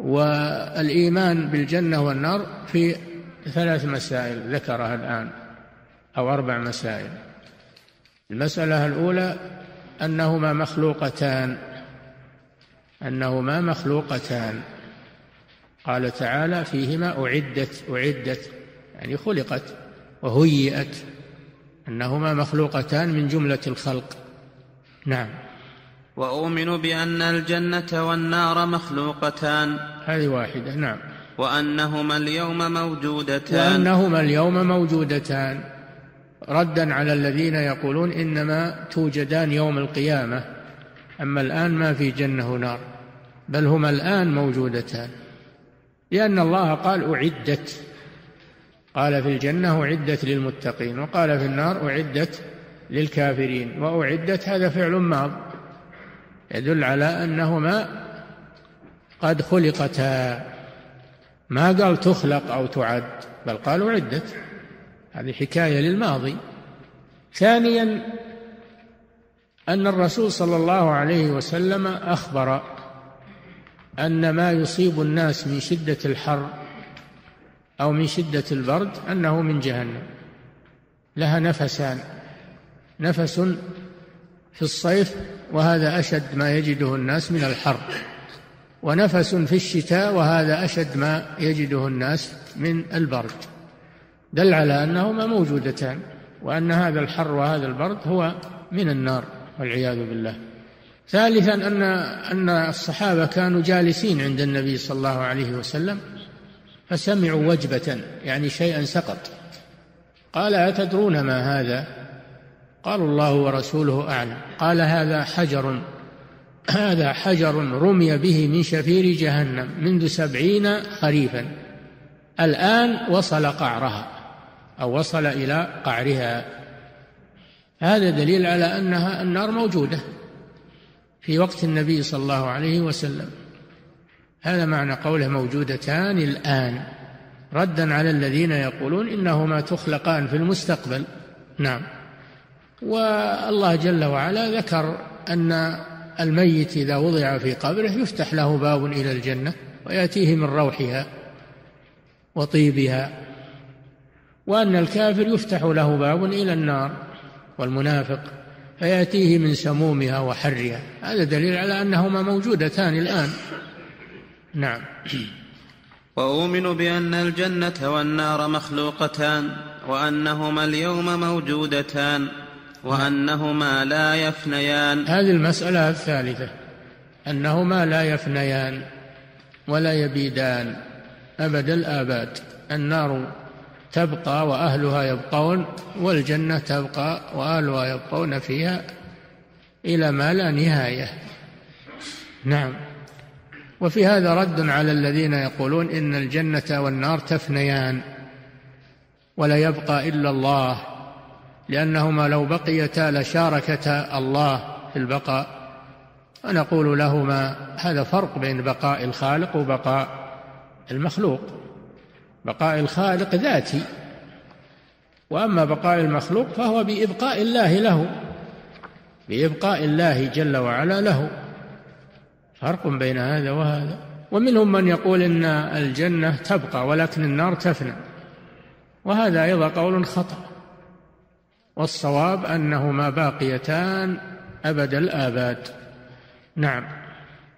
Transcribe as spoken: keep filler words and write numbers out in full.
والإيمان بالجنة والنار في ثلاث مسائل ذكرها الآن، أو أربع مسائل. المسألة الأولى أنهما مخلوقتان أنهما مخلوقتان قال تعالى فيهما أعدت أعدت يعني خلقت وهيئت، أنهما مخلوقتان من جملة الخلق. نعم. وأؤمن بأن الجنة والنار مخلوقتان، هذه واحدة. نعم. وأنهما اليوم موجودتان وأنهما اليوم موجودتان ردا على الذين يقولون إنما توجدان يوم القيامة، أما الآن ما في جنة ونار، بل هما الآن موجودتان، لأن الله قال أعدت، قال في الجنة أعدت للمتقين، وقال في النار أعدت للكافرين. وأعدت هذا فعل ماض يدل على أنهما قد خلقتا، ما قال تخلق أو تعد، بل قال أعدت، هذه حكاية للماضي. ثانيا أن الرسول صلى الله عليه وسلم أخبر أن ما يصيب الناس من شدة الحر أو من شدة البرد أنه من جهنم، لها نفسان، نفس في الصيف وهذا أشد ما يجده الناس من الحر، ونفس في الشتاء وهذا أشد ما يجده الناس من البرد، دل على أنهما موجودتان، وأن هذا الحر وهذا البرد هو من النار والعياذ بالله. ثالثا أن أن الصحابة كانوا جالسين عند النبي صلى الله عليه وسلم فسمعوا وجبة يعني شيئا سقط، قال أتدرون ما هذا؟ قالوا الله ورسوله أعلم. قال هذا حجر هذا حجر رمي به من شفير جهنم منذ سبعين خريفا، الآن وصل قعرها أو وصل إلى قعرها. هذا دليل على أنها النار موجودة في وقت النبي صلى الله عليه وسلم، هذا معنى قوله موجودتان الآن، ردا على الذين يقولون إنهما تخلقان في المستقبل. نعم. والله جل وعلا ذكر أن الميت إذا وضع في قبره يفتح له باب إلى الجنة ويأتيه من روحها وطيبها، وأن الكافر يفتح له باب إلى النار والمنافق فيأتيه من سمومها وحرها. هذا دليل على أنهما موجودتان الآن. نعم. وأؤمن بأن الجنة والنار مخلوقتان، وأنهما اليوم موجودتان، وأنهما لا يفنيان. هذه المسألة الثالثة، أنهما لا يفنيان ولا يبيدان أبد الآباد، النار تبقى وأهلها يبقون، والجنة تبقى وأهلها يبقون فيها إلى ما لا نهاية. نعم. وفي هذا رد على الذين يقولون إن الجنة والنار تفنيان ولا يبقى إلا الله، لأنهما لو بقيتا لشاركتا الله في البقاء، ونقول لهما هذا فرق بين بقاء الخالق وبقاء المخلوق. بقاء الخالق ذاتي، وأما بقاء المخلوق فهو بإبقاء الله له، بإبقاء الله جل وعلا له، فرق بين هذا وهذا. ومنهم من يقول إن الجنة تبقى ولكن النار تفنى، وهذا أيضا قول خطأ، والصواب أنهما باقيتان أبد الآباد. نعم.